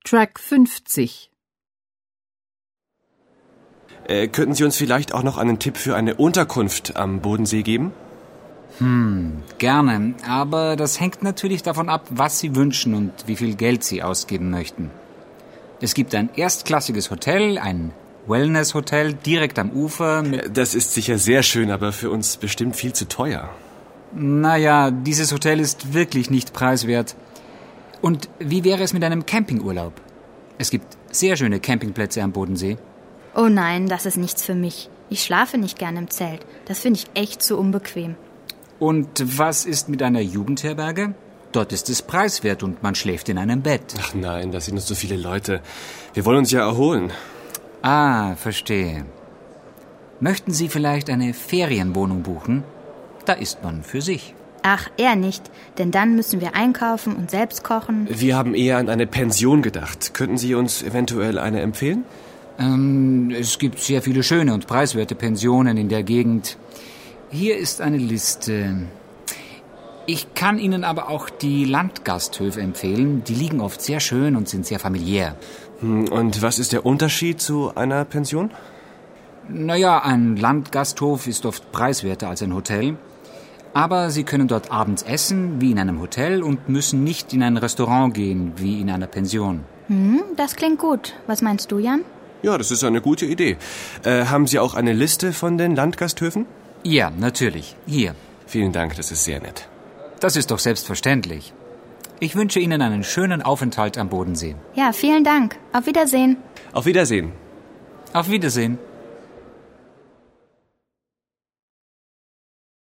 Track 50. Könnten Sie uns vielleicht auch noch einen Tipp für eine Unterkunft am Bodensee geben? Gerne, aber das hängt natürlich davon ab, was Sie wünschen und wie viel Geld Sie ausgeben möchten. Es gibt ein erstklassiges Hotel, ein Wellness-Hotel direkt am Ufer mit... Das ist sicher sehr schön, aber für uns bestimmt viel zu teuer. Naja, dieses Hotel ist wirklich nicht preiswert. Und wie wäre es mit einem Campingurlaub? Es gibt sehr schöne Campingplätze am Bodensee. Oh nein, das ist nichts für mich. Ich schlafe nicht gern im Zelt. Das finde ich echt zu unbequem. Und was ist mit einer Jugendherberge? Dort ist es preiswert und man schläft in einem Bett. Ach nein, da sind uns so viele Leute. Wir wollen uns ja erholen. Ah, verstehe. Möchten Sie vielleicht eine Ferienwohnung buchen? Da ist man für sich. Ach, eher nicht, denn dann müssen wir einkaufen und selbst kochen. Wir haben eher an eine Pension gedacht. Könnten Sie uns eventuell eine empfehlen? Es gibt sehr viele schöne und preiswerte Pensionen in der Gegend. Hier ist eine Liste. Ich kann Ihnen aber auch die Landgasthöfe empfehlen. Die liegen oft sehr schön und sind sehr familiär. Und was ist der Unterschied zu einer Pension? Naja, ein Landgasthof ist oft preiswerter als ein Hotel. Aber Sie können dort abends essen, wie in einem Hotel, und müssen nicht in ein Restaurant gehen, wie in einer Pension. Das klingt gut. Was meinst du, Jan? Ja, das ist eine gute Idee. Haben Sie auch eine Liste von den Landgasthöfen? Ja, natürlich. Hier. Vielen Dank, das ist sehr nett. Das ist doch selbstverständlich. Ich wünsche Ihnen einen schönen Aufenthalt am Bodensee. Ja, vielen Dank. Auf Wiedersehen. Auf Wiedersehen. Auf Wiedersehen.